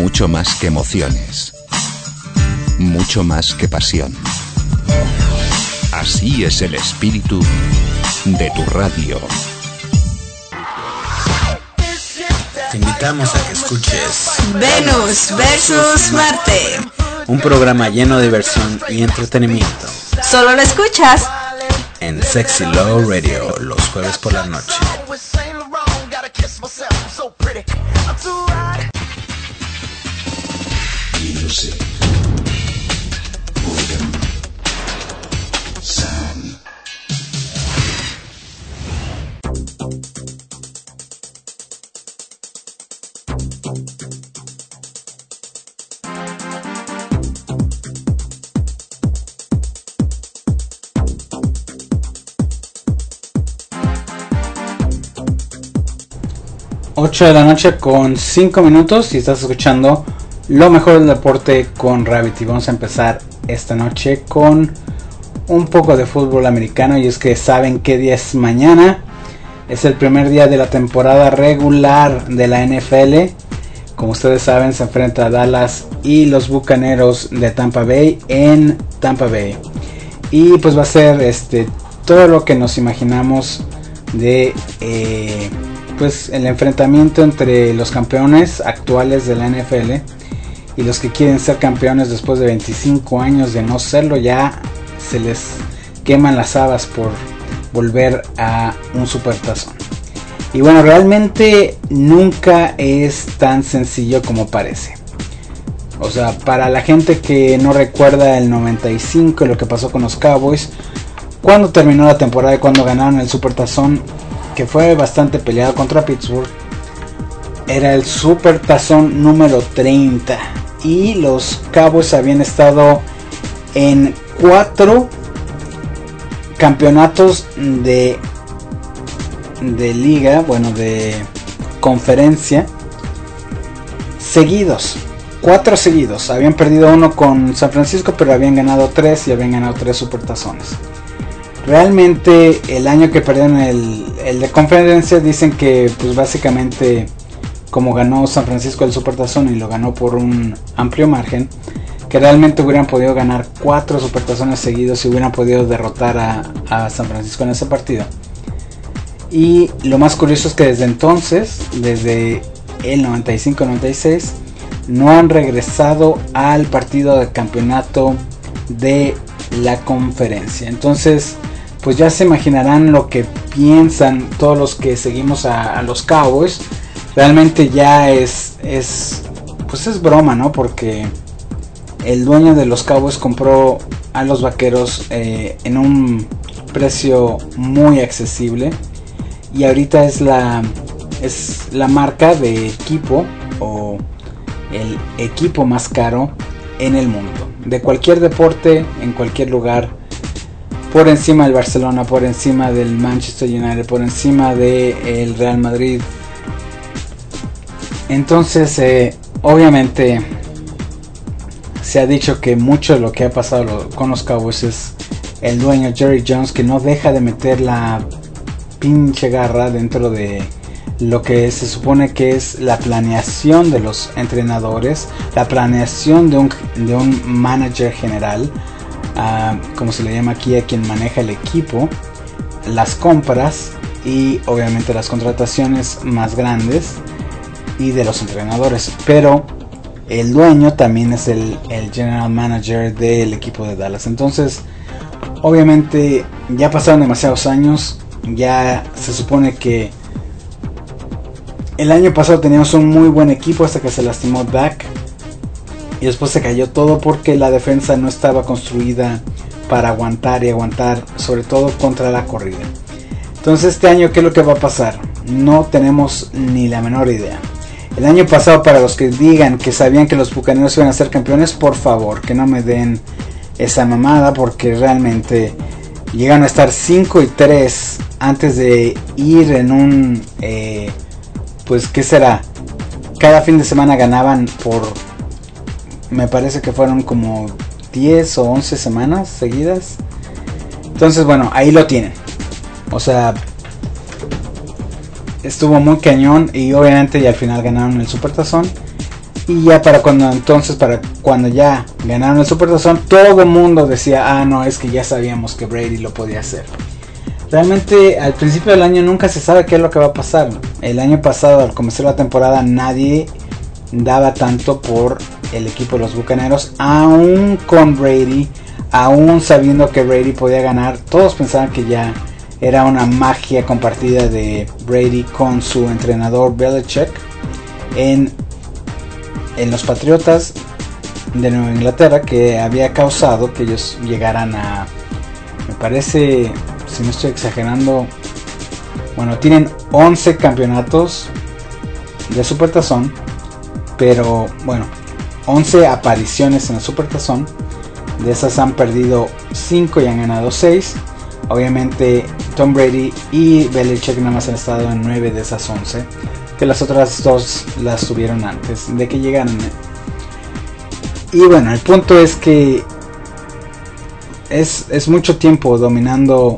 mucho más que emociones, mucho más que pasión. Así es el espíritu de tu radio. Te invitamos a que escuches Venus versus Marte, un programa lleno de diversión y entretenimiento. Solo lo escuchas en Sexy Low Radio los jueves por la noche. Music. Boredom. Sound. 8 de la noche con 5 minutos y estás escuchando lo mejor del deporte con Gravity. Vamos a empezar esta noche con un poco de fútbol americano, y es que saben qué día es mañana. Es el primer día de la temporada regular de la NFL. Como ustedes saben, se enfrenta a Dallas y los Bucaneros de Tampa Bay en Tampa Bay. Y pues va a ser todo lo que nos imaginamos de pues el enfrentamiento entre los campeones actuales de la NFL y los que quieren ser campeones después de 25 años de no serlo. Ya se les queman las habas por volver a un supertazón. Y bueno, realmente nunca es tan sencillo como parece. O sea, para la gente que no recuerda el 95 y lo que pasó con los Cowboys, cuando terminó la temporada y cuando ganaron el supertazón, que fue bastante peleado contra Pittsburgh, era el supertazón número 30 y los Cowboys habían estado en 4 campeonatos de liga, bueno, de conferencia seguidos, 4 seguidos. Habían perdido uno con San Francisco, pero habían ganado 3 y habían ganado 3 supertazones. Realmente el año que perdieron el de conferencia, dicen que pues básicamente como ganó San Francisco el supertazón y lo ganó por un amplio margen, que realmente hubieran podido ganar 4 supertazones seguidos y hubieran podido derrotar a San Francisco en ese partido. Y lo más curioso es que desde entonces, desde el 95-96, no han regresado al partido de campeonato de la conferencia. Entonces pues ya se imaginarán lo que piensan todos los que seguimos a los Cowboys. Realmente ya es broma, ¿no? Porque el dueño de los Cowboys compró a los Vaqueros en un precio muy accesible, y ahorita es la marca de equipo o el equipo más caro en el mundo, de cualquier deporte, en cualquier lugar, por encima del Barcelona, por encima del Manchester United, por encima del Real Madrid. Entonces obviamente se ha dicho que mucho de lo que ha pasado con los Cowboys es el dueño Jerry Jones, que no deja de meter la pinche garra dentro de lo que se supone que es la planeación de los entrenadores, la planeación de un manager general, como se le llama aquí a quien maneja el equipo, las compras y obviamente las contrataciones más grandes, y de los entrenadores. Pero el dueño también es el general manager del equipo de Dallas. Entonces obviamente ya pasaron demasiados años. Ya se supone que el año pasado teníamos un muy buen equipo hasta que se lastimó Dak, y después se cayó todo porque la defensa no estaba construida para aguantar, sobre todo contra la corrida. Entonces este año, ¿qué es lo que va a pasar? No tenemos ni la menor idea. El año pasado, para los que digan que sabían que los Bucaneros iban a ser campeones, por favor, que no me den esa mamada, porque realmente llegan a estar 5-3 antes de ir en un pues qué será, cada fin de semana ganaban por, me parece que fueron como 10 o 11 semanas seguidas. Entonces bueno, ahí lo tienen. O sea, estuvo muy cañón, y obviamente ya al final ganaron el supertazón. Y ya para cuando ya ganaron el Supertazón, todo el mundo decía, no, es que ya sabíamos que Brady lo podía hacer. Realmente al principio del año nunca se sabe qué es lo que va a pasar. El año pasado, al comenzar la temporada, nadie daba tanto por el equipo de los Bucaneros, aún con Brady, aún sabiendo que Brady podía ganar. Todos pensaban que ya era una magia compartida de Brady con su entrenador Belichick en los Patriotas de Nueva Inglaterra, que había causado que ellos llegaran a, me parece, si no estoy exagerando, bueno, tienen 11 campeonatos de Supertazón, pero bueno, 11 apariciones en el Supertazón. De esas han perdido 5 y han ganado 6. Obviamente Tom Brady y Belichick nada más han estado en 9 de esas 11, que las otras 2 las tuvieron antes de que llegaran. Y bueno, el punto es que es mucho tiempo dominando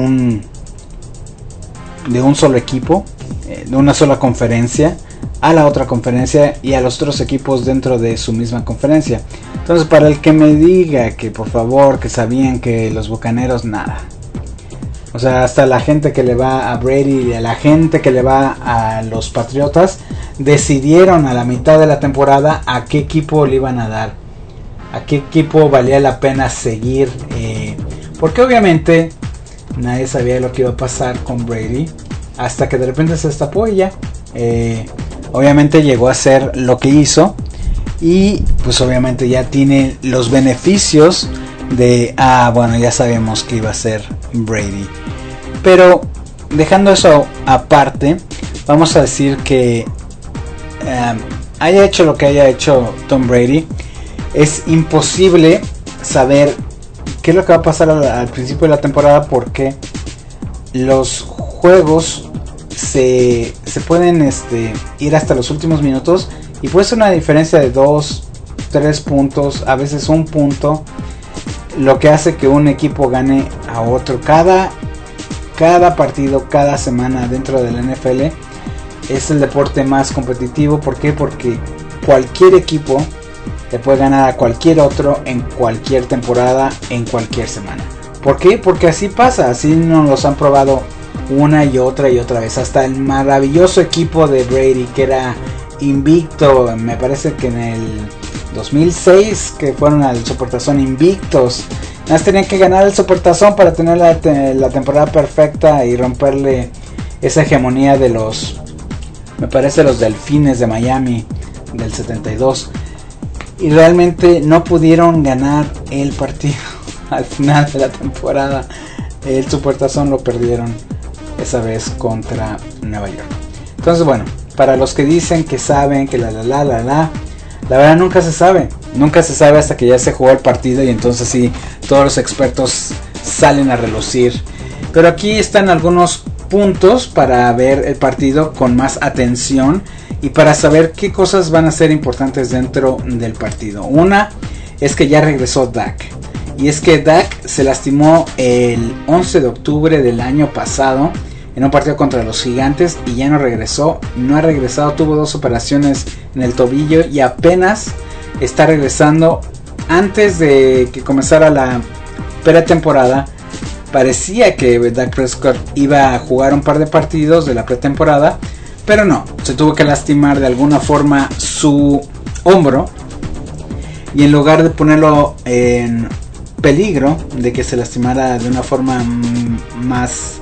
de un solo equipo, de una sola conferencia, a la otra conferencia y a los otros equipos dentro de su misma conferencia. Entonces, para el que me diga que por favor, que sabían que los Bucaneros, nada. O sea, hasta la gente que le va a Brady y a la gente que le va a los Patriotas decidieron a la mitad de la temporada a qué equipo le iban a dar, a qué equipo valía la pena seguir, porque obviamente nadie sabía lo que iba a pasar con Brady hasta que de repente se destapó y ya. Obviamente llegó a hacer lo que hizo y pues obviamente ya tiene los beneficios de bueno, ya sabemos que iba a ser Brady. Pero dejando eso aparte, vamos a decir que haya hecho lo que haya hecho Tom Brady, es imposible saber qué es lo que va a pasar al principio de la temporada, porque los juegos se pueden ir hasta los últimos minutos y puede ser una diferencia de 2, 3 puntos, a veces 1 punto, lo que hace que un equipo gane a otro. Cada partido, cada semana dentro de la NFL es el deporte más competitivo. ¿Por qué? Porque cualquier equipo le puede ganar a cualquier otro en cualquier temporada, en cualquier semana. ¿Por qué? Porque así pasa, así nos los han probado una y otra vez. Hasta el maravilloso equipo de Brady, que era invicto, me parece que en el 2006, que fueron al Supertazón invictos, nada más tenían que ganar el Supertazón para tener la temporada perfecta y romperle esa hegemonía de los, me parece, los Delfines de Miami del 72, y realmente no pudieron ganar el partido. Al final de la temporada el Supertazón lo perdieron esa vez contra Nueva York. Entonces, bueno, para los que dicen que saben que la verdad nunca se sabe hasta que ya se jugó el partido, y entonces sí, todos los expertos salen a relucir. Pero aquí están algunos puntos para ver el partido con más atención y para saber qué cosas van a ser importantes dentro del partido. Una es que ya regresó Dak, y es que Dak se lastimó el 11 de octubre del año pasado en un partido contra los Gigantes y ya no ha regresado, tuvo 2 operaciones en el tobillo y apenas está regresando. Antes de que comenzara la pretemporada, parecía que Dak Prescott iba a jugar un par de partidos de la pretemporada, pero no, se tuvo que lastimar de alguna forma su hombro, y en lugar de ponerlo en peligro de que se lastimara de una forma más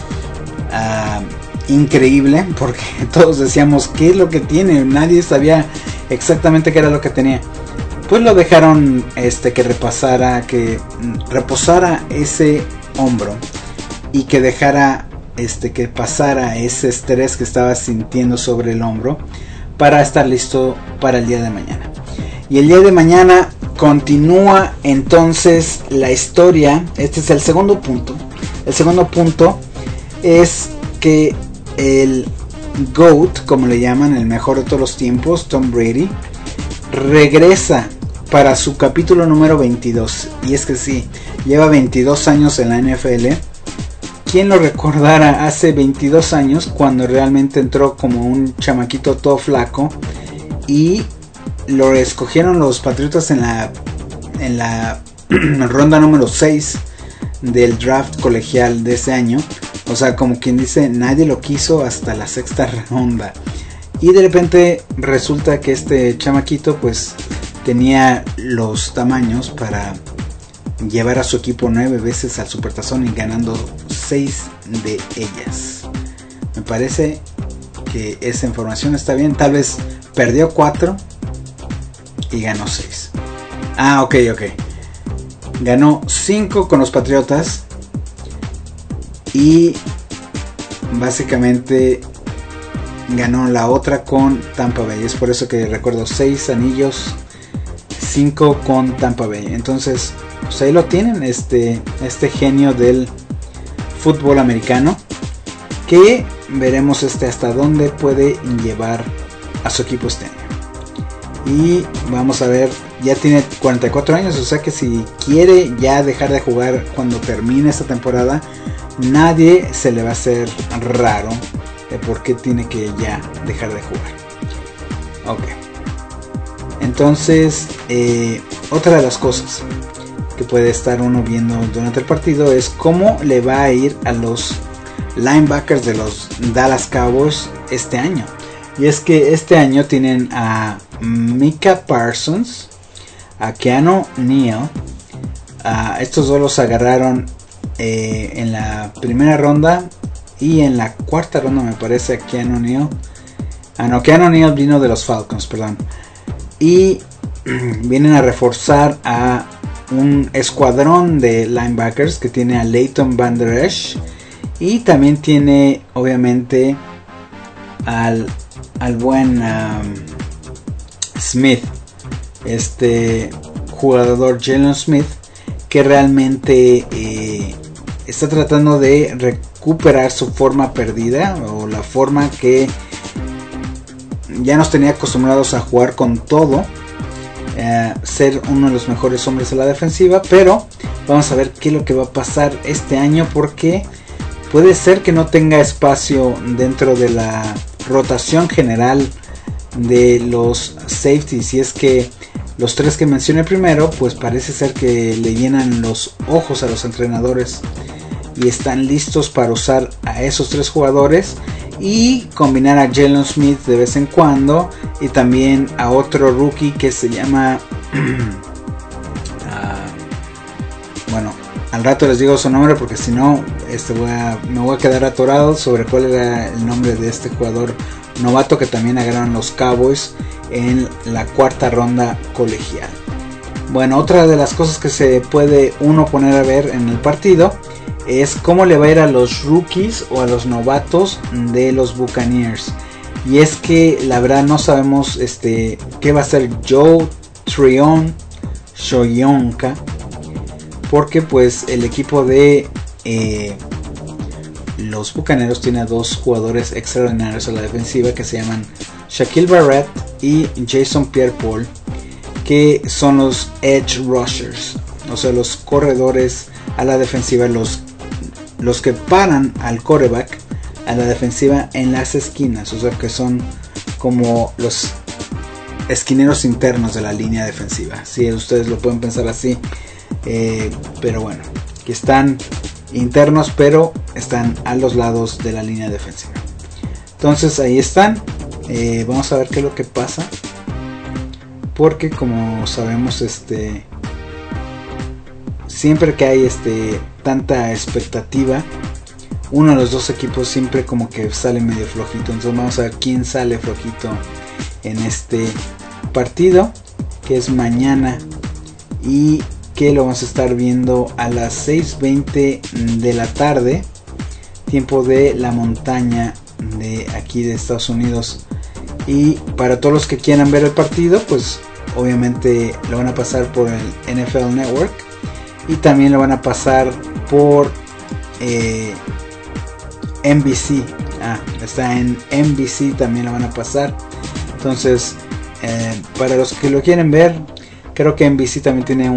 increíble, porque todos decíamos qué es lo que tiene, nadie sabía exactamente qué era lo que tenía, pues lo dejaron que reposara ese hombro y que dejara que pasara ese estrés que estaba sintiendo sobre el hombro para estar listo para el día de mañana. Y el día de mañana continúa entonces la historia. Este es el segundo punto. El segundo punto es que el GOAT, como le llaman, el mejor de todos los tiempos, Tom Brady, regresa para su capítulo número 22. Y es que sí, lleva 22 años en la NFL. ¿Quién lo recordara hace 22 años, cuando realmente entró como un chamaquito todo flaco y lo escogieron los Patriotas en la ronda número 6 del draft colegial de ese año. O sea, como quien dice, nadie lo quiso hasta la sexta ronda. Y de repente resulta que este chamaquito pues tenía los tamaños para llevar a su equipo 9 veces al Supertazón y ganando 6 de ellas. Me parece que esa información está bien. Tal vez perdió 4 y ganó 6. Ah, ok. Ganó 5 con los Patriotas y básicamente ganó la otra con Tampa Bay. Es por eso que recuerdo 6 anillos, 5 con Tampa Bay. Entonces, pues ahí lo tienen, este genio del fútbol americano, que veremos hasta dónde puede llevar a su equipo este año. Y vamos a ver, ya tiene 44 años, o sea que si quiere ya dejar de jugar cuando termine esta temporada, nadie se le va a hacer raro de por qué tiene que ya dejar de jugar. Ok. Entonces, otra de las cosas que puede estar uno viendo durante el partido es cómo le va a ir a los linebackers de los Dallas Cowboys este año. Y es que este año tienen a Micah Parsons, a Keanu Neal. Estos dos los agarraron en la primera ronda y en la cuarta ronda me parece a Keanu Neal. Keanu Neal vino de los Falcons, perdón. Y vienen a reforzar a un escuadrón de linebackers que tiene a Leighton Vander Esch. Y también tiene obviamente al buen Smith, este jugador Jalen Smith, que realmente está tratando de recuperar su forma perdida, o la forma que ya nos tenía acostumbrados a jugar con todo, ser uno de los mejores hombres de la defensiva. Pero vamos a ver qué es lo que va a pasar este año, porque puede ser que no tenga espacio dentro de la rotación general de los safeties. Y es que los 3 que mencioné primero, pues parece ser que le llenan los ojos a los entrenadores y están listos para usar a esos 3 jugadores y combinar a Jalen Smith de vez en cuando, y también a otro rookie que se llama bueno, al rato les digo su nombre, porque si no me voy a quedar atorado sobre cuál era el nombre de este jugador novato que también agarraron los Cowboys en la cuarta ronda colegial. Bueno, otra de las cosas que se puede uno poner a ver en el partido es cómo le va a ir a los rookies o a los novatos de los Buccaneers. Y es que la verdad no sabemos qué va a hacer Joe Tryon Shoyonka, porque pues el equipo de los Bucaneros tiene a 2 jugadores extraordinarios a la defensiva que se llaman Shaquille Barrett y Jason Pierre-Paul, que son los edge rushers, o sea, los corredores a la defensiva, los que paran al quarterback a la defensiva en las esquinas, o sea, que son como los esquineros internos de la línea defensiva. Si ustedes lo pueden pensar así, pero bueno, que están internos pero están a los lados de la línea defensiva. Entonces ahí están. Vamos a ver qué es lo que pasa, porque como sabemos, siempre que hay tanta expectativa, uno de los 2 equipos siempre como que sale medio flojito. Entonces vamos a ver quién sale flojito en este partido, que es mañana y que lo vamos a estar viendo a las 6:20 de la tarde, tiempo de la montaña de aquí de Estados Unidos. Y para todos los que quieran ver el partido, pues obviamente lo van a pasar por el NFL Network, y también lo van a pasar por NBC. Está en NBC, también lo van a pasar. Entonces, para los que lo quieren ver, creo que NBC también tiene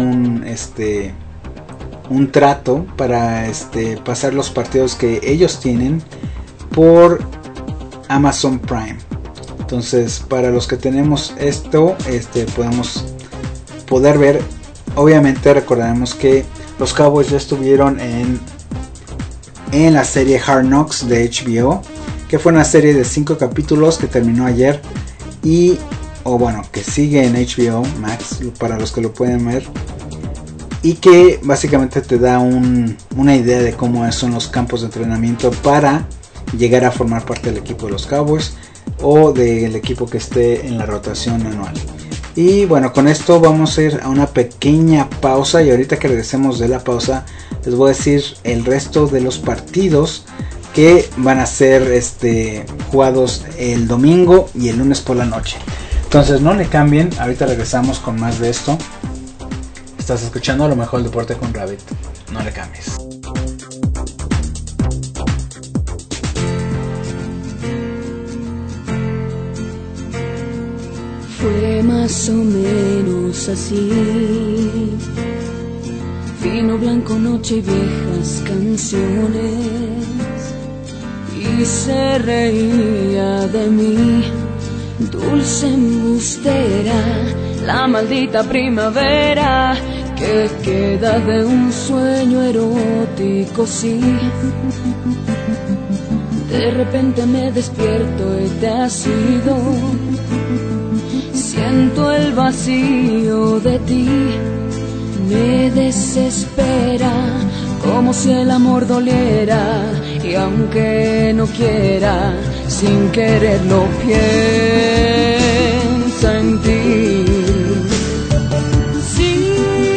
un trato para pasar los partidos que ellos tienen por Amazon Prime. Entonces, para los que tenemos esto, podemos poder ver. Obviamente recordaremos que los Cowboys ya estuvieron en la serie Hard Knocks de HBO, que fue una serie de 5 capítulos que terminó ayer y que sigue en HBO Max para los que lo pueden ver, y que básicamente te da una idea de cómo son los campos de entrenamiento para llegar a formar parte del equipo de los Cowboys o del equipo que esté en la rotación anual. Y bueno, con esto vamos a ir a una pequeña pausa, y ahorita que regresemos de la pausa les voy a decir el resto de los partidos que van a ser jugados el domingo y el lunes por la noche. Entonces no le cambien, ahorita regresamos con más de esto. Estás escuchando Lo Mejor del Deporte con Rabbit, no le cambies. Fue más o menos así, vino blanco, noche y viejas canciones, y se reía de mí, dulce embustera, la maldita primavera que queda de un sueño erótico, sí. De repente me despierto y te has ido, siento el vacío de ti, me desespera, como si el amor doliera, y aunque no quiera, sin quererlo piensa en ti. Sí,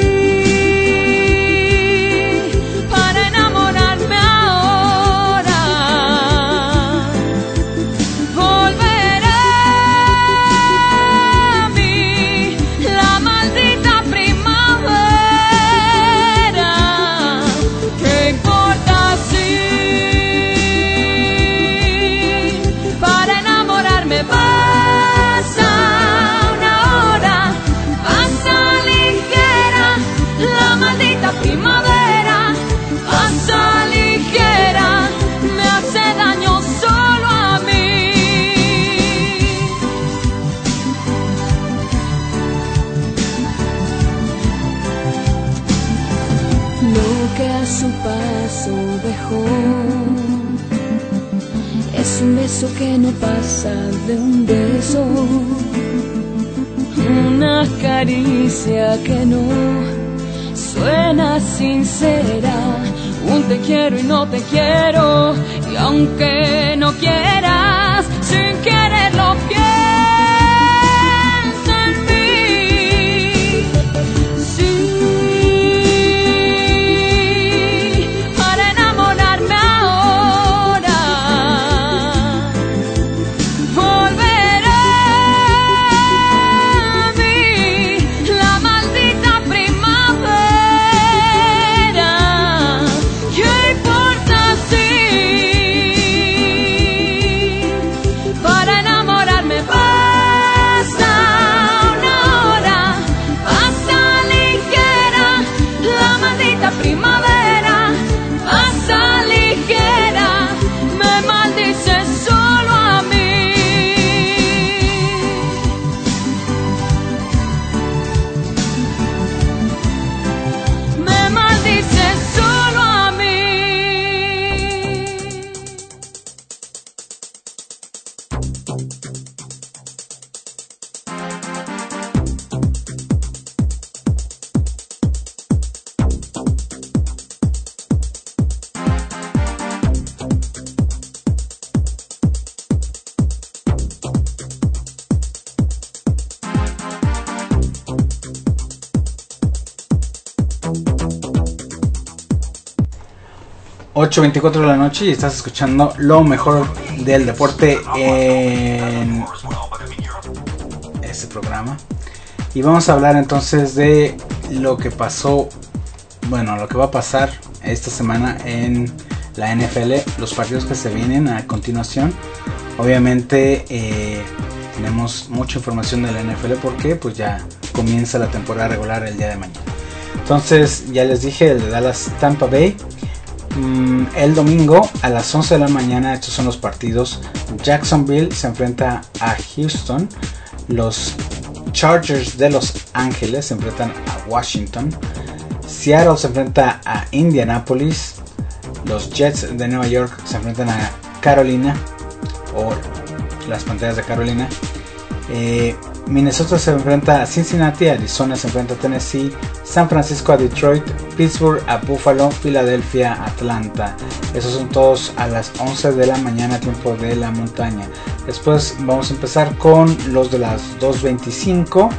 para enamorarme ahora, volverá a mí la maldita primavera. ¿Qué importa si para enamorarme pasa una hora, pasa ligera la maldita primavera, pasa ligera, me hace daño solo a mí. Lo que a su paso dejó es un beso que no pasa de un beso, una caricia que no suena sincera, un te quiero y no te quiero, y aunque no quieras, sin quererlo piensa en mí. Sí, para enamorarme ahora, volverá a mí la maldita primavera. ¿Qué importa si para enamorarme pasa una hora, pasa ligera la maldita primavera, pasa ligera, me maldice solo a mí. Me maldice solo a mí. ...8:24 de la noche y estás escuchando Lo Mejor del Deporte en este programa. Y vamos a hablar entonces de lo que pasó, lo que va a pasar esta semana en la NFL, los partidos que se vienen a continuación. Obviamente tenemos mucha información de la NFL porque pues ya comienza la temporada regular el día de mañana. Entonces ya les dije, el de Dallas Tampa Bay El domingo a las 11 de la mañana, estos son los partidos. Jacksonville se enfrenta a Houston. Los Chargers de Los Ángeles se enfrentan a Washington. Seattle se enfrenta a Indianapolis. Los Jets de Nueva York se enfrentan a Carolina, o las Panteras de Carolina. Minnesota se enfrenta a Cincinnati. Arizona se enfrenta a Tennessee. San Francisco a Detroit. Pittsburgh a Buffalo. Filadelfia a Atlanta. Esos son todos a las 11 de la mañana, tiempo de la montaña. Después vamos a empezar con los de las 2:25.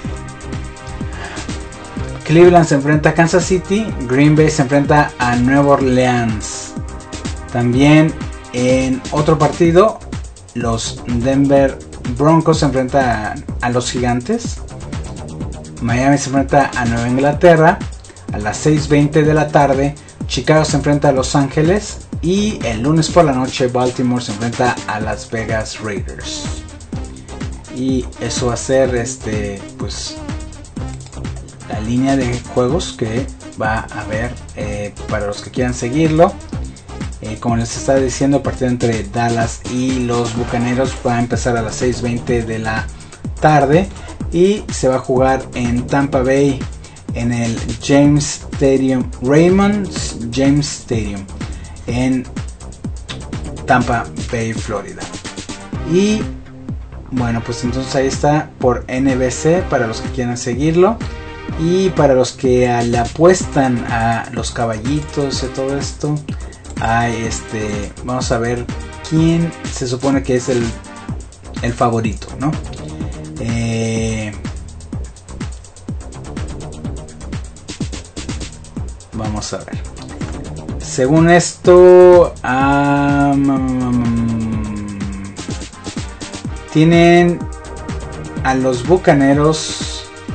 Cleveland se enfrenta a Kansas City. Green Bay se enfrenta a Nueva Orleans. También en otro partido, los Denver Broncos se enfrentan a los Gigantes. Miami se enfrenta a Nueva Inglaterra. A las 6:20 de la tarde, Chicago se enfrenta a Los Ángeles. Y el lunes por la noche, Baltimore se enfrenta a Las Vegas Raiders. Y eso va a ser pues la línea de juegos que va a haber para los que quieran seguirlo. Como les estaba diciendo, el partido entre Dallas y los Bucaneros va a empezar a las 6:20 de la tarde y se va a jugar en Tampa Bay, en el James Stadium, Raymond James Stadium, en Tampa Bay, Florida. Y bueno, pues entonces ahí está por NBC para los que quieran seguirlo. Y para los que le apuestan a los caballitos y todo esto, vamos a ver quién se supone que es el favorito, ¿no? Vamos a ver. Según esto, tienen a los Bucaneros.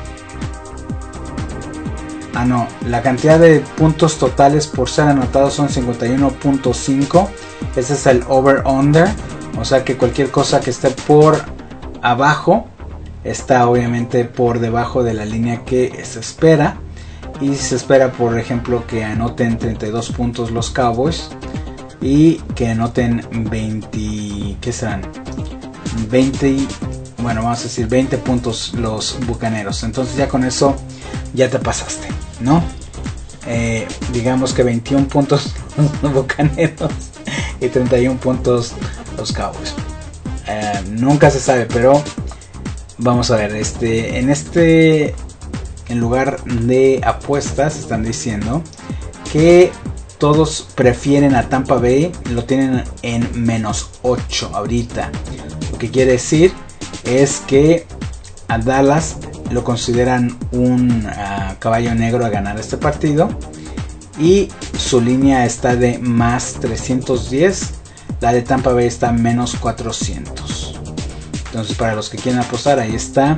La cantidad de puntos totales por ser anotados son 51.5. Ese es el over-under. O sea que cualquier cosa que esté por abajo está obviamente por debajo de la línea que se espera. Y se espera, por ejemplo, que anoten 32 puntos los Cowboys y que anoten 20, ¿qué serán? 20, bueno, vamos a decir 20 puntos los Bucaneros. Entonces ya con eso ya te pasaste, ¿no? Digamos que 21 puntos los Bucaneros y 31 puntos los Cowboys. Nunca se sabe, pero vamos a ver. En lugar de apuestas están diciendo que todos prefieren a Tampa Bay, lo tienen en -8 ahorita. Lo que quiere decir es que a Dallas lo consideran un caballo negro a ganar este partido y su línea está de +310. La de Tampa Bay está -400. Entonces para los que quieren apostar, ahí está.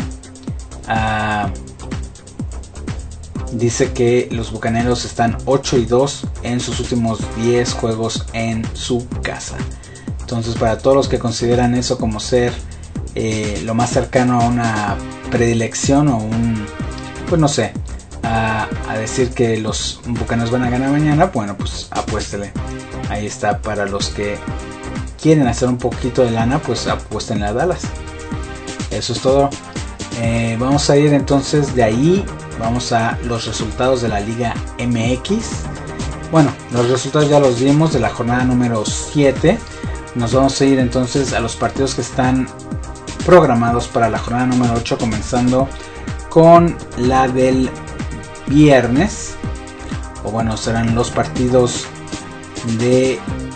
Dice que los Bucaneros están 8-2 en sus últimos 10 juegos en su casa. Entonces para todos los que consideran eso como ser lo más cercano a una predilección o pues no sé, a decir que los Bucaneros van a ganar mañana, bueno, pues apuéstele. Ahí está. Para los que quieren hacer un poquito de lana, pues apuéstenle a Dallas. Eso es todo. Vamos a ir entonces de ahí. Vamos a los resultados de la Liga MX. Bueno, los resultados ya los vimos de la jornada número 7. Nos vamos a ir entonces a los partidos que están programados para la jornada número 8, comenzando con la del viernes. O bueno, serán los partidos de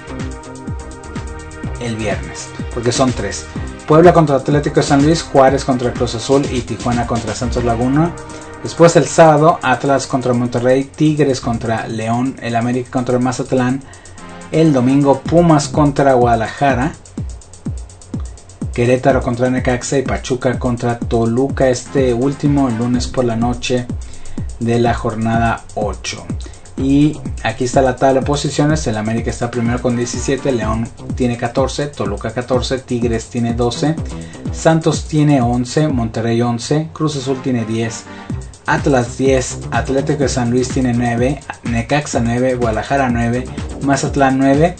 el viernes, porque son 3. Puebla contra Atlético de San Luis, Juárez contra Cruz Azul y Tijuana contra Santos Laguna. Después el sábado, Atlas contra Monterrey, Tigres contra León, el América contra el Mazatlán. El domingo, Pumas contra Guadalajara, Querétaro contra Necaxa y Pachuca contra Toluca. Este último, el lunes por la noche de la jornada 8. Y aquí está la tabla de posiciones. El América está primero con 17, León tiene 14, Toluca 14, Tigres tiene 12, Santos tiene 11, Monterrey 11, Cruz Azul tiene 10, Atlas 10, Atlético de San Luis tiene 9, Necaxa 9, Guadalajara 9, Mazatlán 9.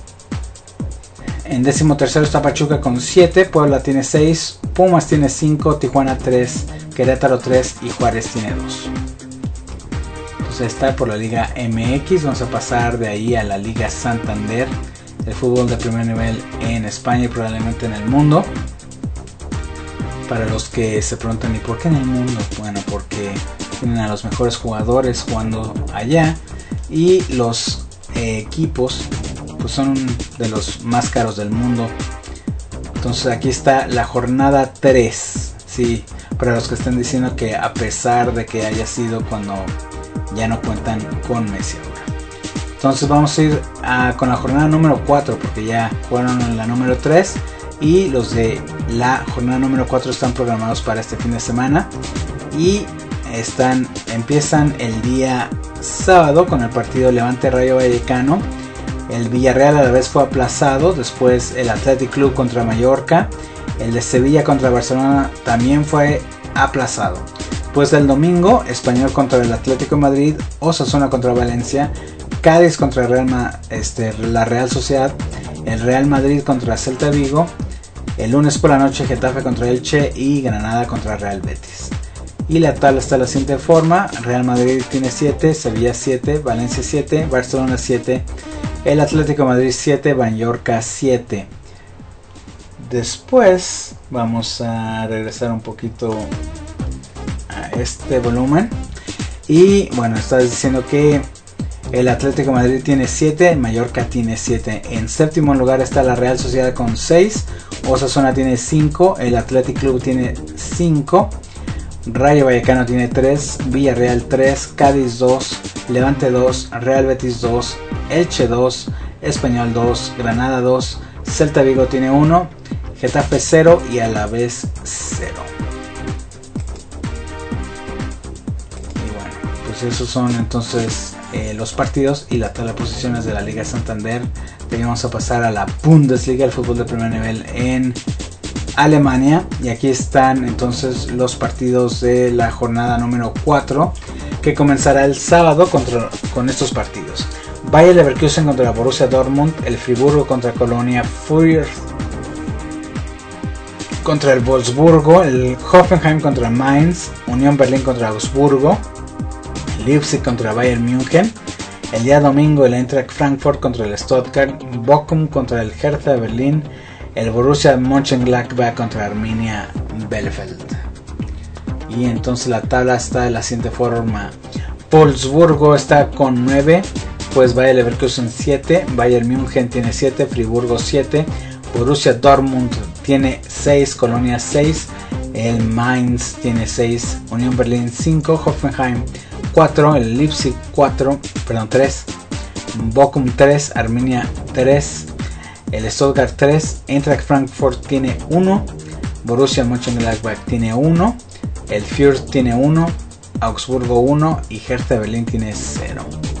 En 13º está Pachuca con 7, Puebla tiene 6, Pumas tiene 5, Tijuana 3, Querétaro 3 y Juárez tiene 2. Entonces está por la Liga MX. Vamos a pasar de ahí a la Liga Santander, el fútbol de primer nivel en España y probablemente en el mundo. Para los que se preguntan, ¿y por qué en el mundo? Bueno, porque tienen a los mejores jugadores jugando allá y los equipos pues son de los más caros del mundo. Entonces aquí está la jornada 3. Sí, para los que estén diciendo que a pesar de que haya sido cuando ya no cuentan con Messi ahora. Entonces vamos a ir con la jornada número 4, porque ya jugaron en la número 3 y los de la jornada número 4 están programados para este fin de semana y empiezan el día sábado con el partido Levante Rayo Vallecano. El Villarreal a la vez fue aplazado, después el Athletic Club contra Mallorca, el de Sevilla contra Barcelona también fue aplazado. Pues el domingo, Español contra el Atlético de Madrid, Osasuna contra Valencia, Cádiz contra la Real Sociedad, el Real Madrid contra Celta Vigo, el lunes por la noche Getafe contra Elche y Granada contra Real Betis. Y la tabla está de la siguiente forma: Real Madrid tiene 7, Sevilla 7, Valencia 7, Barcelona 7, el Atlético de Madrid 7, Mallorca 7. Después vamos a regresar un poquito a este volumen. Y bueno, está diciendo que el Atlético de Madrid tiene 7, el Mallorca tiene 7. En séptimo lugar está la Real Sociedad con 6, Osasuna tiene 5, el Athletic Club tiene 5, Rayo Vallecano tiene 3, Villarreal 3, Cádiz 2, Levante 2, Real Betis 2, Elche 2, Español 2, Granada 2, Celta Vigo tiene 1, Getafe 0 y Alavés 0. Y bueno, pues esos son entonces los partidos y la tabla de posiciones de la Liga Santander. Vamos a pasar a la Bundesliga, el fútbol de primer nivel en Alemania, y aquí están entonces los partidos de la jornada número 4, que comenzará el sábado con estos partidos: Bayer Leverkusen contra Borussia Dortmund, el Friburgo contra Colonia, Fürth contra el Wolfsburgo, el Hoffenheim contra Mainz, Unión Berlín contra Augsburgo, Leipzig contra Bayern München. El día domingo el Eintracht Frankfurt contra el Stuttgart, Bochum contra el Hertha de Berlín, el Borussia Mönchengladbach contra Arminia Bielefeld. Y entonces la tabla está de la siguiente forma: Wolfsburgo está con 9, pues Bayer Leverkusen 7, Bayern München tiene 7, Friburgo 7, Borussia Dortmund tiene 6, Colonia 6, el Mainz tiene 6, Unión Berlín 5, Hoffenheim 4, el Leipzig 3, Bochum 3, Arminia 3, el Stuttgart 3, Eintracht Frankfurt tiene 1, Borussia Mönchengladbach tiene 1, el Fürth tiene 1, Augsburgo 1 y Hertha de Berlín tiene 0.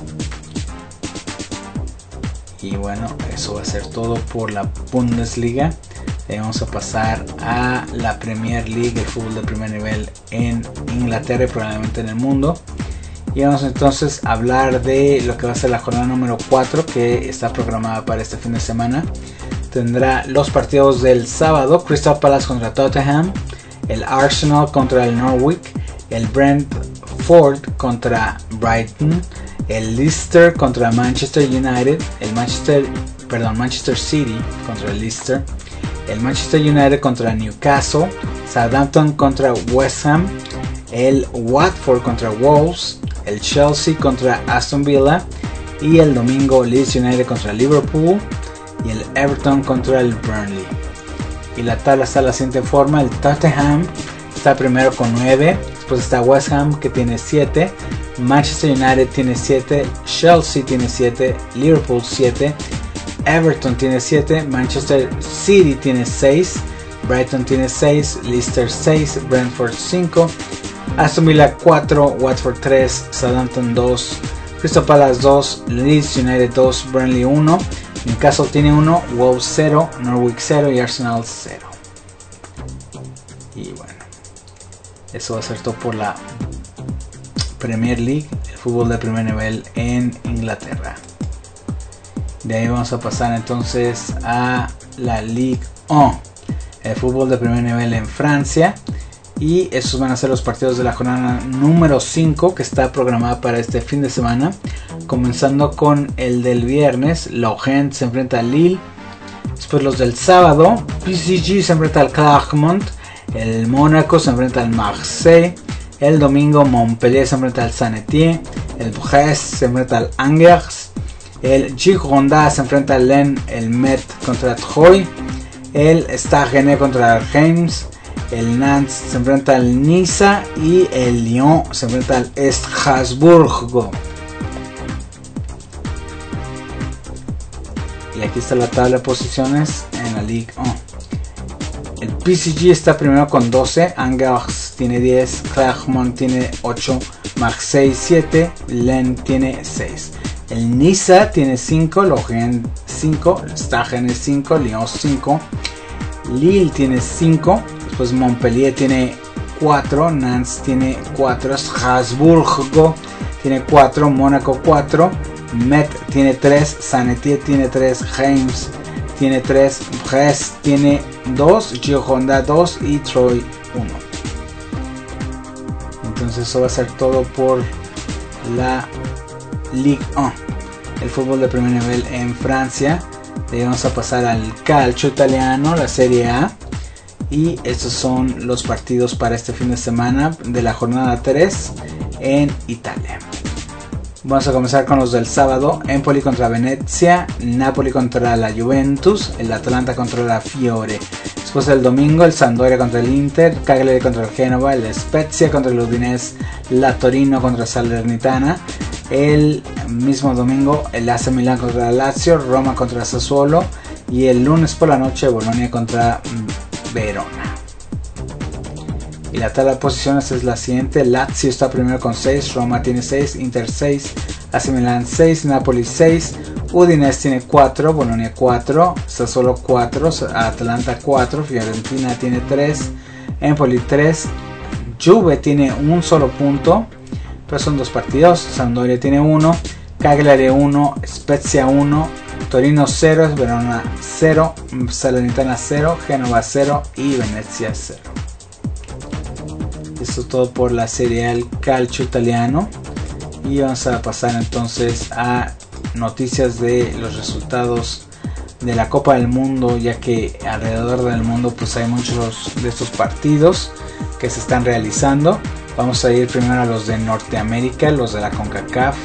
Y bueno, eso va a ser todo por la Bundesliga. Vamos a pasar a la Premier League, el fútbol de primer nivel en Inglaterra y probablemente en el mundo. Y vamos entonces a hablar de lo que va a ser la jornada número 4, que está programada para este fin de semana. Tendrá los partidos del sábado: Crystal Palace contra Tottenham, el Arsenal contra el Norwich, el Brentford contra Brighton, el Leicester contra Manchester United, el Manchester City contra el Leicester, el Manchester United contra Newcastle, Southampton contra West Ham, el Watford contra Wolves, el Chelsea contra Aston Villa, y el domingo Leeds United contra Liverpool y el Everton contra el Burnley. Y la tabla está de la siguiente forma: el Tottenham está primero con 9, después está West Ham que tiene 7, Manchester United tiene 7, Chelsea tiene 7, Liverpool 7, Everton tiene 7, Manchester City tiene 6, Brighton tiene 6, Leicester 6, Brentford 5, Aston Villa 4, Watford 3, Southampton 2, Crystal Palace 2, Leeds United 2, Burnley 1, Newcastle tiene 1, Wolves 0, Norwich 0 y Arsenal 0. Y bueno, eso va a ser todo por la Premier League, el fútbol de primer nivel en Inglaterra. De ahí vamos a pasar entonces a la Ligue 1, el fútbol de primer nivel en Francia. Y estos van a ser los partidos de la jornada número 5 que está programada para este fin de semana. Comenzando con el del viernes, Lorient se enfrenta a Lille. Después los del sábado, PSG se enfrenta al Clermont. El Mónaco se enfrenta al Marseille. El domingo Montpellier se enfrenta al Saint-Étienne. El Brest se enfrenta al Angers. El Girondins se enfrenta al Lens. El Metz contra Troyes. El Stade Rennais contra el Reims. El Nantes se enfrenta al Niza. Y el Lyon se enfrenta al Estrasburgo. Y aquí está la tabla de posiciones en la Ligue 1. El PSG está primero con 12, Angers tiene 10, Clermont tiene 8, Marseille 7, Lens tiene 6. El Niza tiene 5, Lorient 5, Stade Rennais 5, Lyon 5, Lille tiene 5, después Montpellier tiene 4, Nantes tiene 4, Strasburgo tiene 4, Mónaco 4, Metz tiene 3, Saint-Étienne tiene 3, Reims tiene 3, Brest tiene 2, Girondins 2 y Troyes 1. Entonces eso va a ser todo por la Ligue 1, el fútbol de primer nivel en Francia. Le vamos a pasar al calcio italiano, la Serie A. Y estos son los partidos para este fin de semana de la jornada 3 en Italia. Vamos a comenzar con los del sábado. Empoli contra Venezia, Napoli contra la Juventus, el Atalanta contra la Fiore. Después del domingo, el Sampdoria contra el Inter, Cagliari contra el Génova, el Spezia contra el Udinese, la Torino contra Salernitana. El mismo domingo, el AC Milan contra el Lazio, Roma contra Sassuolo. Y el lunes por la noche, Bolonia contra Verona. Y la tabla de posiciones es la siguiente. Lazio está primero con 6, Roma tiene 6, Inter 6, AC Milan 6, Napoli 6, Udinese tiene 4, Bolonia 4, Sassuolo 4, Atalanta 4, Fiorentina tiene 3, Empoli 3, Juve tiene un solo punto, pero son 2 partidos. Sampdoria tiene 1, Cagliari 1, Spezia 1, Torino 0, Verona 0, Salernitana 0, Génova 0 y Venezia 0. Esto es todo por la Serie A del calcio italiano. Y vamos a pasar entonces a noticias de los resultados de la Copa del Mundo, ya que alrededor del mundo pues hay muchos de estos partidos que se están realizando. Vamos a ir primero a los de Norteamérica, los de la CONCACAF,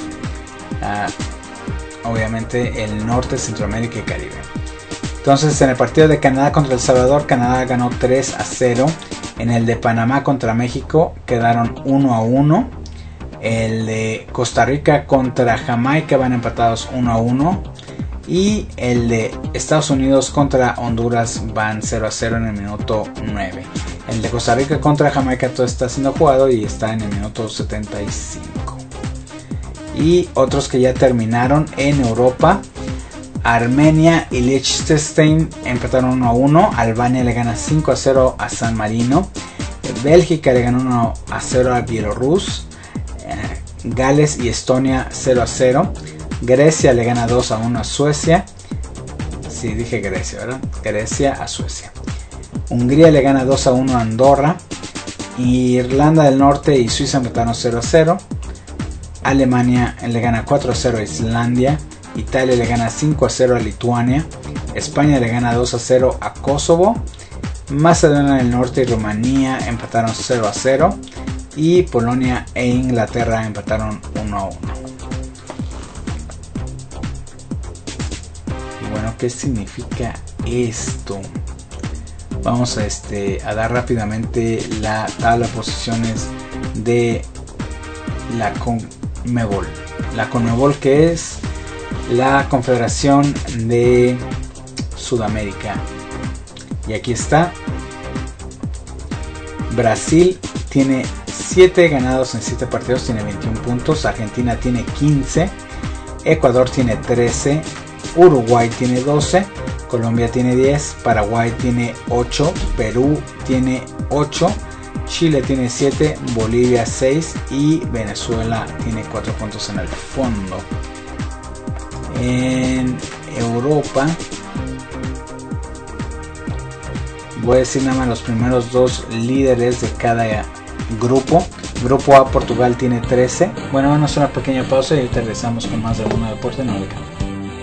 obviamente el norte, Centroamérica y Caribe. Entonces, en el partido de Canadá contra El Salvador, Canadá ganó 3-0. En el de Panamá contra México quedaron 1-1. El de Costa Rica contra Jamaica van empatados 1-1. Y el de Estados Unidos contra Honduras van 0-0 en el minuto 9. El de Costa Rica contra Jamaica todo está siendo jugado y está en el minuto 75. Y otros que ya terminaron en Europa. Armenia y Liechtenstein empataron 1-1. Albania le gana 5-0 a San Marino. Bélgica le ganó 1-0 a Bielorrus. Gales y Estonia 0-0. Grecia le gana 2-1 a Suecia. Sí, dije Grecia, ¿verdad? Grecia a Suecia. Hungría le gana 2-1 a Andorra. Irlanda del Norte y Suiza empataron 0-0. Alemania le gana 4-0 a Islandia. Italia le gana 5-0 a Lituania. España le gana 2-0 a Kosovo. Macedonia del Norte y Rumanía empataron 0-0. Y Polonia e Inglaterra empataron 1-1. Y bueno, ¿qué significa esto? Vamos a dar rápidamente la tabla de posiciones de la CONMEBOL. La CONMEBOL, que es la Confederación de Sudamérica. Y aquí está. Brasil tiene 7 ganados en 7 partidos, tiene 21 puntos. Argentina tiene 15. Ecuador tiene 13. Uruguay tiene 12. Colombia tiene 10. Paraguay tiene 8. Perú tiene 8. Chile tiene 7. Bolivia 6. Y Venezuela tiene 4 puntos en el fondo. En Europa, voy a decir nada más los primeros dos líderes de cada grupo. Grupo A, Portugal tiene 13. Bueno, vamos a hacer una pequeña pausa y ahorita regresamos con más de Uno Deporte. No le cambie.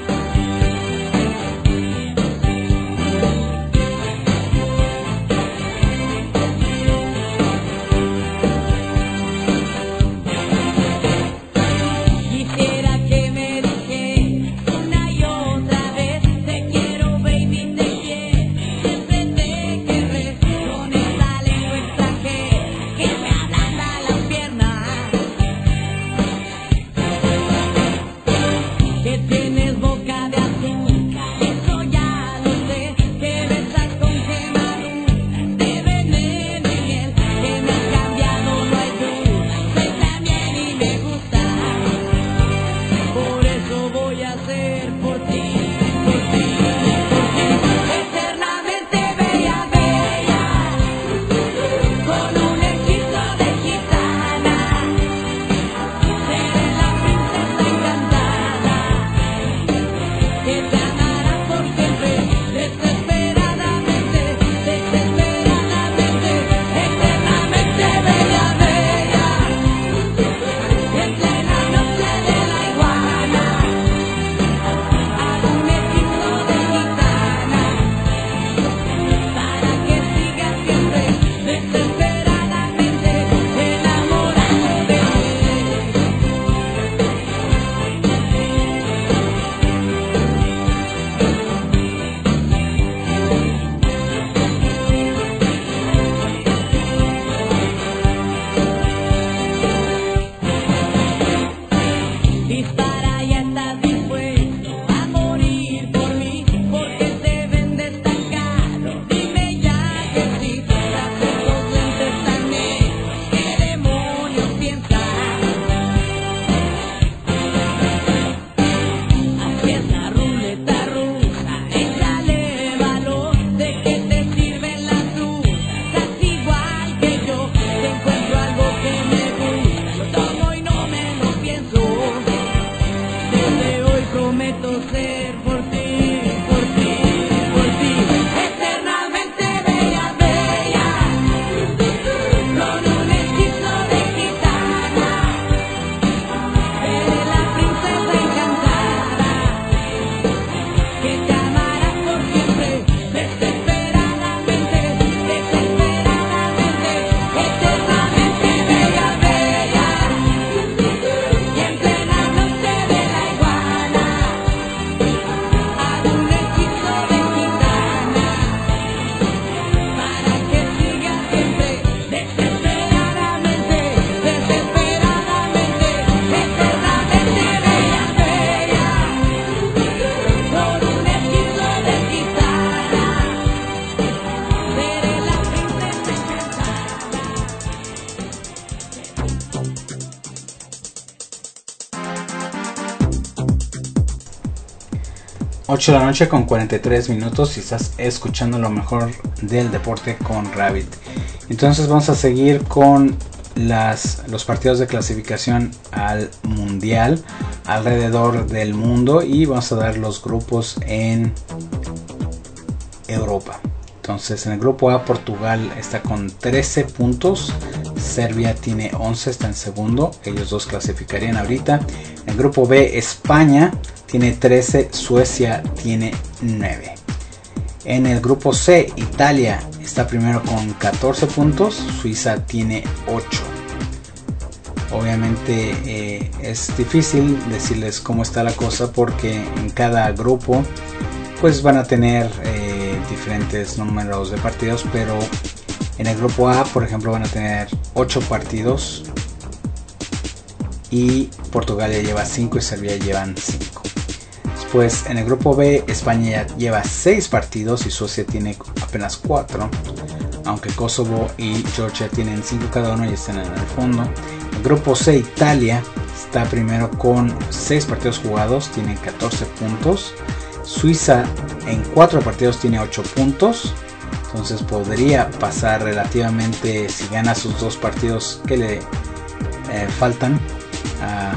...8 de la noche con 43 minutos... ...y estás escuchando lo mejor del deporte con Rabbit. Entonces vamos a seguir con los partidos de clasificación al mundial alrededor del mundo, y vamos a dar los grupos en Europa. Entonces en el grupo A, Portugal está con 13 puntos, Serbia tiene 11, está en segundo, ellos dos clasificarían ahorita. En el grupo B, España tiene 13, Suecia tiene 9. En el grupo C, Italia está primero con 14 puntos, Suiza tiene 8. Obviamente es difícil decirles cómo está la cosa, porque en cada grupo pues van a tener diferentes números de partidos, pero en el grupo A, por ejemplo, van a tener 8 partidos y Portugal ya lleva 5 y Serbia llevan 5. Después en el grupo B, España ya lleva 6 partidos y Suecia tiene apenas 4, aunque Kosovo y Georgia tienen 5 cada uno y están en el fondo. En el grupo C, Italia está primero con 6 partidos jugados, tiene 14 puntos. Suiza en 4 partidos tiene 8 puntos, entonces podría pasar relativamente si gana sus 2 partidos que le faltan a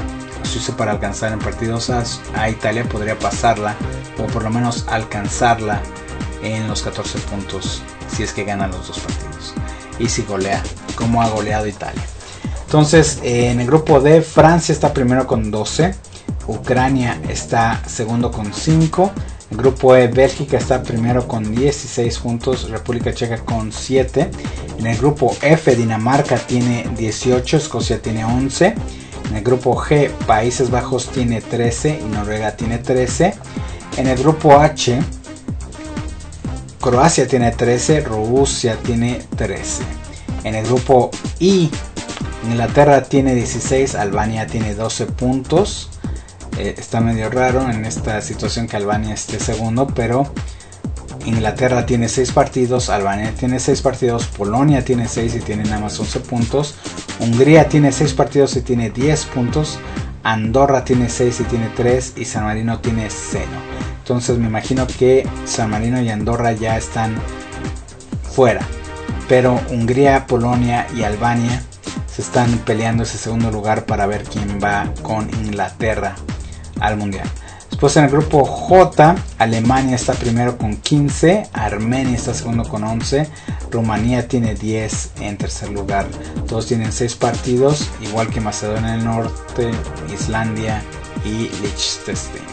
Suiza para alcanzar en partidos a Italia, podría pasarla o por lo menos alcanzarla en los 14 puntos si es que ganan los dos partidos y si golea como ha goleado Italia. Entonces en el grupo D, Francia está primero con 12, Ucrania está segundo con 5. El grupo E, Bélgica está primero con 16 puntos, República Checa con 7. En el grupo F, Dinamarca tiene 18, Escocia tiene 11. En el grupo G, Países Bajos tiene 13 y Noruega tiene 13. En el grupo H, Croacia tiene 13, Rusia tiene 13. En el grupo I, Inglaterra tiene 16, Albania tiene 12 puntos. Está medio raro en esta situación que Albania esté segundo, pero Inglaterra tiene 6 partidos, Albania tiene 6 partidos, Polonia tiene 6 y tiene nada más 11 puntos, Hungría tiene 6 partidos y tiene 10 puntos, Andorra tiene 6 y tiene 3 y San Marino tiene 0. Entonces me imagino que San Marino y Andorra ya están fuera, pero Hungría, Polonia y Albania se están peleando ese segundo lugar para ver quién va con Inglaterra al mundial. Después en el grupo J, Alemania está primero con 15, Armenia está segundo con 11, Rumanía tiene 10 en tercer lugar. Todos tienen 6 partidos, igual que Macedonia del Norte, Islandia y Liechtenstein.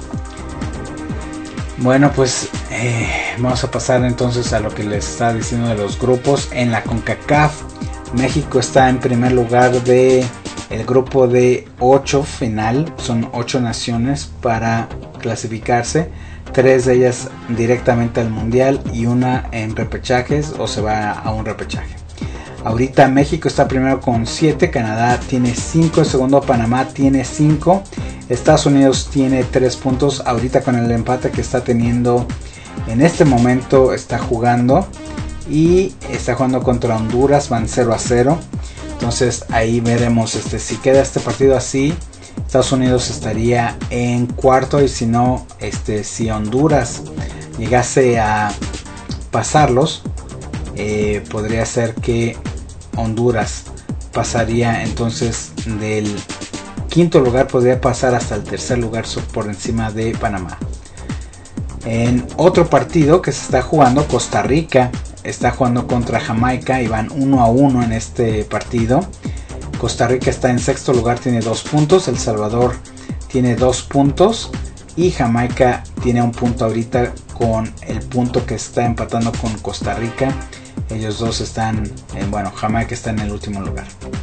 Bueno, pues vamos a pasar entonces a lo que les estaba diciendo de los grupos. En la CONCACAF, México está en primer lugar de el grupo de 8 final. Son 8 naciones para clasificarse, 3 de ellas directamente al mundial y una en repechajes o se va a un repechaje. Ahorita México está primero con 7, Canadá tiene 5, segundo Panamá tiene 5, Estados Unidos tiene 3 puntos. Ahorita con el empate que está teniendo en este momento está jugando y está jugando contra Honduras, van 0-0. Entonces ahí veremos si queda este partido así, Estados Unidos estaría en cuarto, y si no, si Honduras llegase a pasarlos, podría ser que Honduras pasaría entonces del quinto lugar, podría pasar hasta el tercer lugar por encima de Panamá. En otro partido que se está jugando, Costa Rica está jugando contra Jamaica y van 1-1 en este partido. Costa Rica está en sexto lugar, tiene 2 puntos. El Salvador tiene 2 puntos. Y Jamaica tiene 1 punto ahorita con el punto que está empatando con Costa Rica. Ellos dos están, Jamaica está en el último lugar.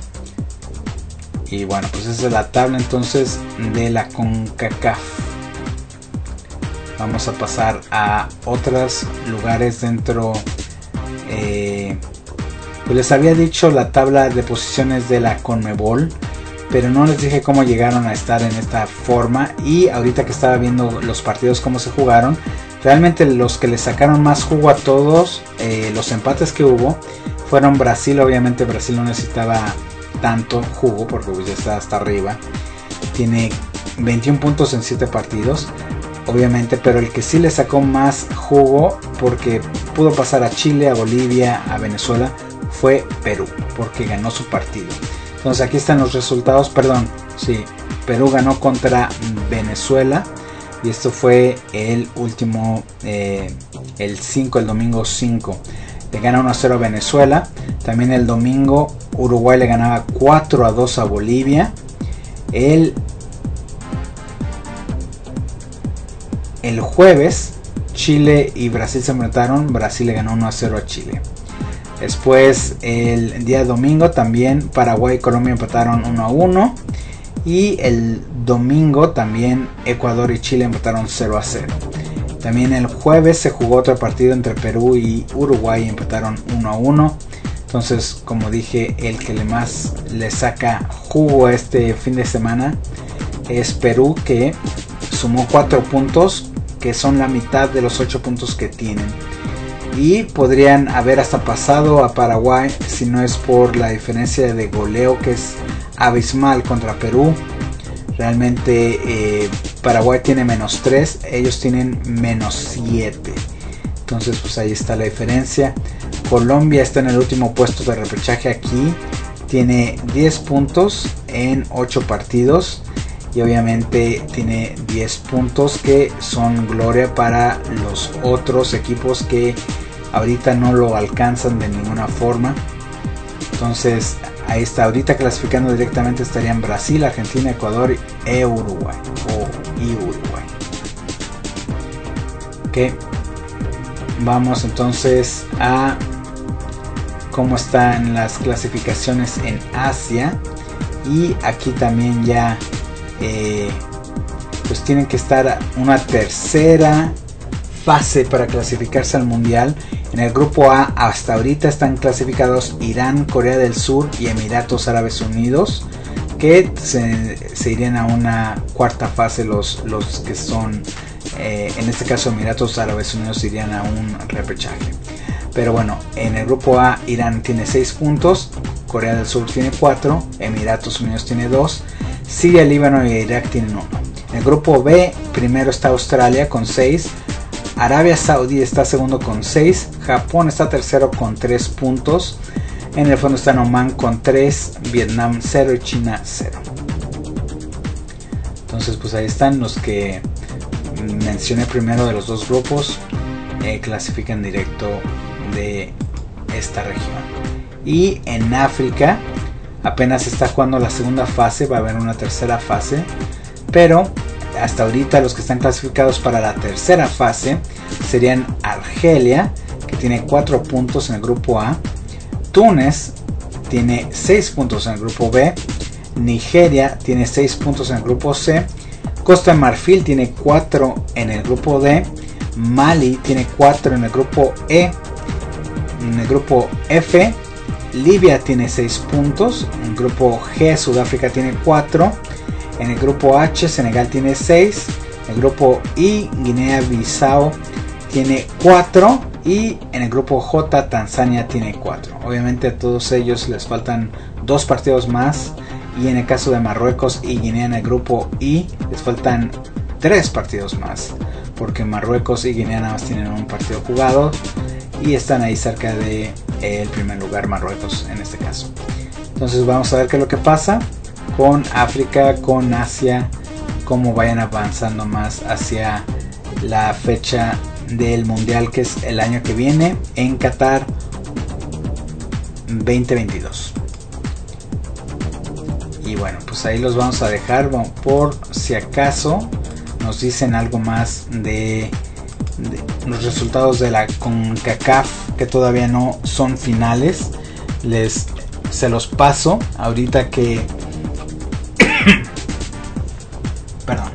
Y bueno, pues esa es la tabla entonces de la CONCACAF. Vamos a pasar a otros lugares dentro. Pues les había dicho la tabla de posiciones de la CONMEBOL, pero no les dije cómo llegaron a estar en esta forma. Y ahorita que estaba viendo los partidos cómo se jugaron, realmente los que le sacaron más jugo a todos, los empates que hubo, fueron Brasil. Obviamente Brasil no necesitaba tanto jugo porque pues ya está hasta arriba, tiene 21 puntos en 7 partidos obviamente, pero el que sí le sacó más jugo porque pudo pasar a Chile, a Bolivia, a Venezuela, fue Perú, porque ganó su partido. Entonces aquí están los resultados. Perú ganó contra Venezuela y esto fue el último, el domingo 5. Le gana 1-0 a Venezuela. También el domingo Uruguay le ganaba 4-2 a Bolivia. El jueves Chile y Brasil se enfrentaron. Brasil le ganó 1-0 a Chile. Después el día domingo también Paraguay y Colombia empataron 1-1. Y el domingo también Ecuador y Chile empataron 0-0. También el jueves se jugó otro partido entre Perú y Uruguay y empataron 1-1. Entonces, como dije, el que más le saca jugo este fin de semana es Perú, que sumó 4 puntos, que son la mitad de los 8 puntos que tienen. Y podrían haber hasta pasado a Paraguay si no es por la diferencia de goleo que es abismal contra Perú. Realmente Paraguay tiene -3, ellos tienen -7. Entonces pues ahí está la diferencia. Colombia está en el último puesto de repechaje aquí. Tiene 10 puntos en 8 partidos. y obviamente tiene 10 puntos, que son gloria para los otros equipos que ahorita no lo alcanzan de ninguna forma. Entonces ahí está, ahorita clasificando directamente estarían Brasil, Argentina, Ecuador e Uruguay, Uruguay. Ok, vamos entonces a cómo están las clasificaciones en Asia. Y aquí también ya pues tienen que estar una tercera fase para clasificarse al mundial. En el grupo A hasta ahorita están clasificados Irán, Corea del Sur y Emiratos Árabes Unidos, que se irían a una cuarta fase. Los que son en este caso Emiratos Árabes Unidos irían a un repechaje. Pero bueno, en el grupo A Irán tiene 6 puntos, Corea del Sur tiene 4, Emiratos Unidos tiene 2, Siria, Líbano y Irak tienen 1. En el grupo B primero está Australia con 6, Arabia Saudí está segundo con 6, Japón está tercero con 3 puntos, en el fondo están Oman con 3, Vietnam 0 y China 0. Entonces pues ahí están los que mencioné primero de los dos grupos, clasifican directo de esta región. Y en África apenas está jugando la segunda fase, va a haber una tercera fase, pero hasta ahorita los que están clasificados para la tercera fase serían Argelia, que tiene 4 puntos en el grupo A, Túnez tiene 6 puntos en el grupo B, Nigeria tiene 6 puntos en el grupo C, Costa de Marfil tiene 4 en el grupo D, Mali tiene 4 en el grupo E, en el grupo F Libia tiene 6 puntos, en el grupo G Sudáfrica tiene 4, en el grupo H Senegal tiene 6, en el grupo I Guinea-Bissau tiene 4 y en el grupo J Tanzania tiene 4. Obviamente a todos ellos les faltan 2 partidos más, y en el caso de Marruecos y Guinea en el grupo I les faltan 3 partidos más, porque Marruecos y Guinea nada más tienen un partido jugado y están ahí cerca de el primer lugar, Marruecos en este caso. Entonces vamos a ver qué es lo que pasa con África, con Asia, cómo vayan avanzando más hacia la fecha del mundial, que es el año que viene en Qatar 2022. Y bueno, pues ahí los vamos a dejar, por si acaso nos dicen algo más de los resultados de la CONCACAF, que todavía no son finales. Se los paso ahorita que perdón.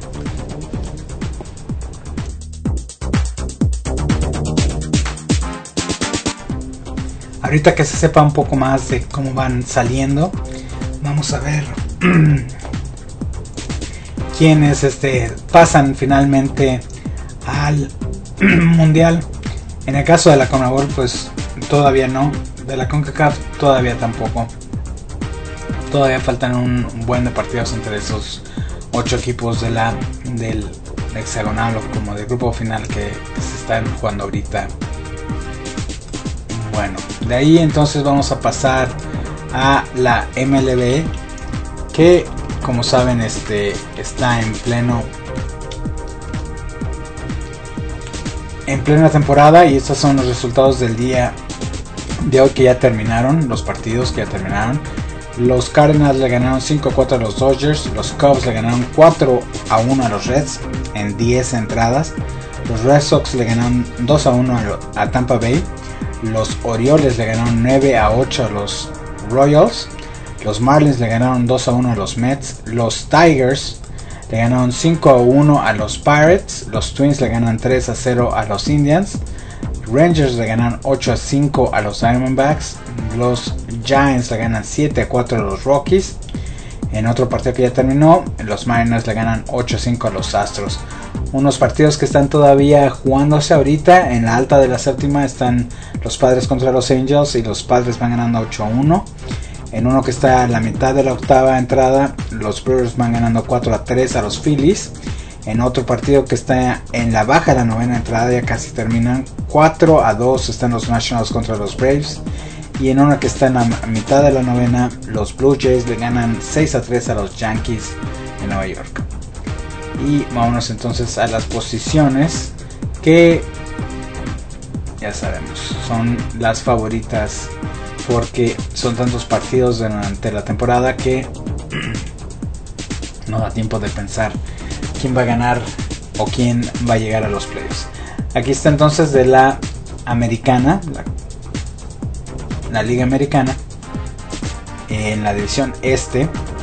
Ahorita que se sepa un poco más de cómo van saliendo, vamos a ver quiénes pasan finalmente al mundial. En el caso de la CONMEBOL pues todavía no, de la CONCACAF todavía tampoco. Todavía faltan un buen de partidos entre esos 8 equipos del hexagonal o como del grupo final que se están jugando ahorita. Bueno, de ahí entonces vamos a pasar a la MLB, que como saben está en plena temporada, y estos son los resultados del día de hoy que ya terminaron, los partidos que ya terminaron. Los Cardinals le ganaron 5-4 a los Dodgers, los Cubs le ganaron 4-1 a los Reds en 10 entradas, los Red Sox le ganaron 2-1 a Tampa Bay, los Orioles le ganaron 9-8 a los Royals, los Marlins le ganaron 2-1 a los Mets, los Tigers le ganaron 5-1 a los Pirates, los Twins le ganan 3-0 a los Indians, Rangers le ganan 8-5 a los Diamondbacks, los Giants le ganan 7-4 a los Rockies. En otro partido que ya terminó, los Mariners le ganan 8-5 a los Astros. Unos partidos que están todavía jugándose ahorita. En la alta de la séptima están los Padres contra los Angels, y los Padres van ganando 8-1. En uno que está a la mitad de la octava entrada, los Brewers van ganando 4-3 a los Phillies. En otro partido que está en la baja de la novena entrada, ya casi terminan, 4-2 están los Nationals contra los Braves. Y en una que está en la mitad de la novena, los Blue Jays le ganan 6-3 a los Yankees en Nueva York. Y vámonos entonces a las posiciones que ya sabemos son las favoritas, porque son tantos partidos durante la temporada que no da tiempo de pensar quién va a ganar o quién va a llegar a los playoffs. Aquí está entonces de la americana, la liga americana. En la división este,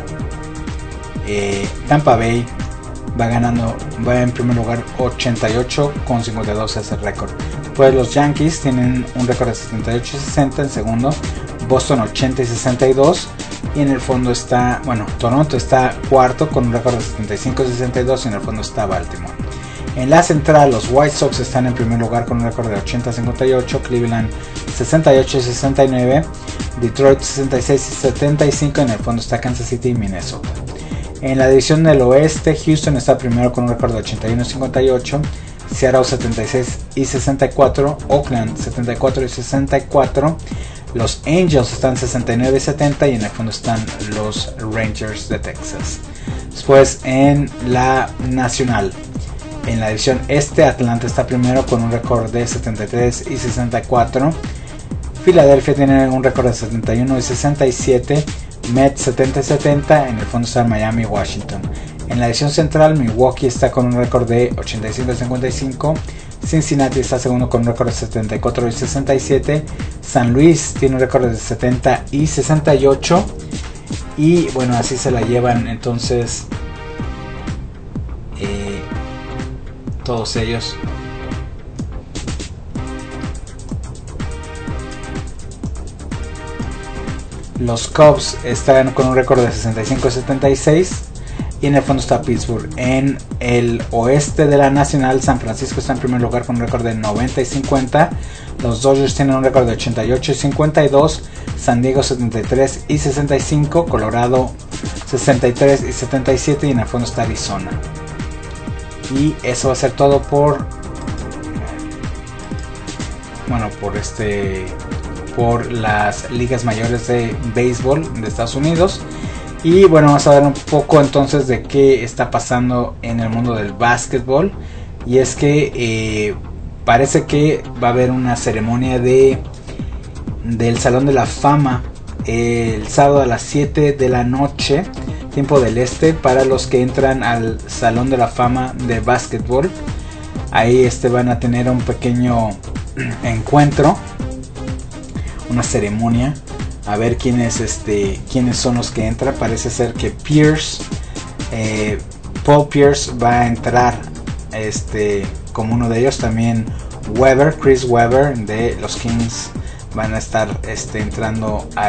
Tampa Bay va en primer lugar 88 con 52 es el récord. Pues los Yankees tienen un récord de 78 y 60 en segundo, Boston 80 y 62, y en el fondo está, Toronto está cuarto con un récord de 75 y 62, y en el fondo está Baltimore. En la central, los White Sox están en primer lugar con un récord de 80 y 58, Cleveland 68 y 69, Detroit 66 y 75, en el fondo está Kansas City y Minnesota. En la división del oeste, Houston está primero con un récord de 81 y 58, Seattle 76 y 64, Oakland 74 y 64, los Angels están 69 y 70, y en el fondo están los Rangers de Texas. Después en la nacional, en la división este, Atlanta está primero con un récord de 73 y 64, Filadelfia tiene un récord de 71 y 67, Mets 70 y 70, en el fondo está Miami y Washington. En la división central, Milwaukee está con un récord de 85 y 55, Cincinnati está segundo con un récord de 74 y 67, San Luis tiene un récord de 70 y 68, y bueno, así se la llevan entonces todos ellos. Los Cubs están con un récord de 65 y 76, y en el fondo está Pittsburgh. En el oeste de la nacional, San Francisco está en primer lugar con un récord de 90 y 50, los Dodgers tienen un récord de 88 y 52, San Diego 73 y 65, Colorado 63 y 77, y en el fondo está Arizona. Y eso va a ser todo por las ligas mayores de béisbol de Estados Unidos. Y bueno, vamos a ver un poco entonces de qué está pasando en el mundo del básquetbol. Y es que parece que va a haber una ceremonia del Salón de la Fama el sábado a las 7 de la noche, tiempo del este, para los que entran al Salón de la Fama de básquetbol. Ahí van a tener un pequeño encuentro, una ceremonia, a ver quiénes son los que entran. Parece ser que Paul Pierce va a entrar como uno de ellos. También Chris Webber de los Kings van a estar entrando a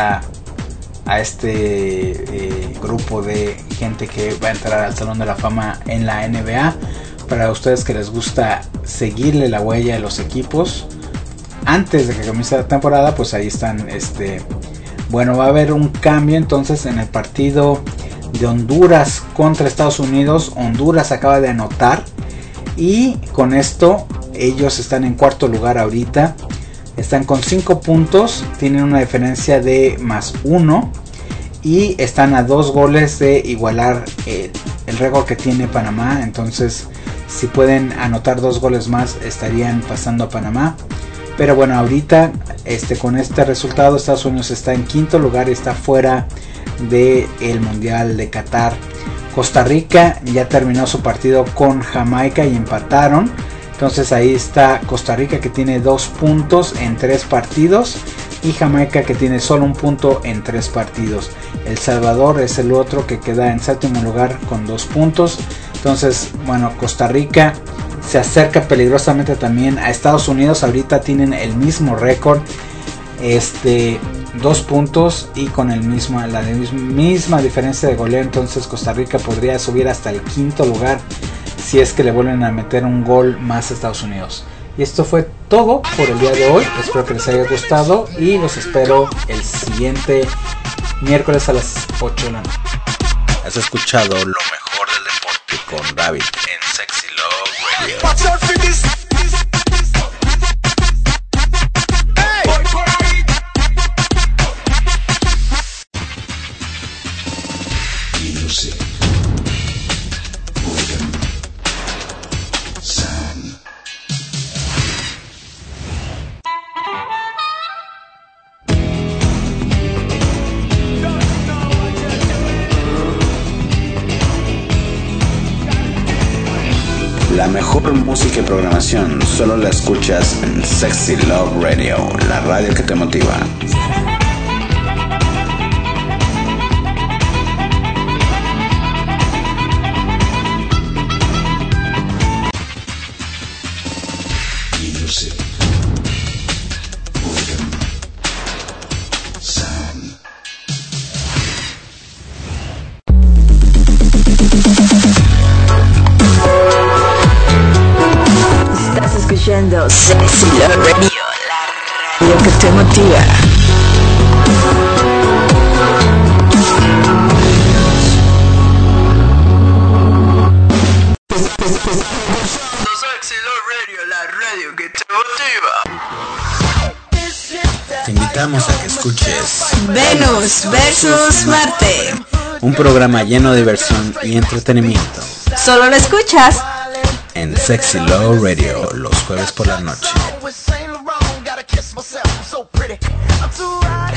este grupo de gente que va a entrar al Salón de la Fama en la NBA. Para ustedes que les gusta seguirle la huella a los equipos antes de que comience la temporada, pues ahí están. Va a haber un cambio entonces en el partido de Honduras contra Estados Unidos. Honduras acaba de anotar, y con esto ellos están en cuarto lugar ahorita. Están con 5 puntos, tienen una diferencia de +1, y están a 2 goles de igualar el récord que tiene Panamá. Entonces, si pueden anotar 2 goles más, estarían pasando a Panamá. Pero bueno, ahorita con este resultado, Estados Unidos está en quinto lugar y está fuera del Mundial de Qatar. Costa Rica ya terminó su partido con Jamaica y empataron. Entonces ahí está Costa Rica, que tiene 2 puntos en 3 partidos, y Jamaica, que tiene solo 1 punto en 3 partidos. El Salvador es el otro que queda en séptimo lugar con 2 puntos. Entonces, Costa Rica se acerca peligrosamente también a Estados Unidos. Ahorita tienen el mismo récord, 2 puntos, y con la misma diferencia de goleo. Entonces Costa Rica podría subir hasta el quinto lugar si es que le vuelven a meter un gol más a Estados Unidos. Y esto fue todo por el día de hoy. Espero que les haya gustado, y los espero el siguiente miércoles a las 8 de la noche. Has escuchado lo mejor del deporte con David en Sexy Love Radio. Music. La mejor música y programación solo la escuchas en Sexy Love Radio, la radio que te motiva. Escuchando Sexy Love Radio, la radio que te motiva. Sexy Love Radio, la radio que te motiva. Te invitamos a que escuches Venus versus Marte. un programa lleno de diversión y entretenimiento Solo lo escuchas en Sexy Love Radio los jueves por la noche.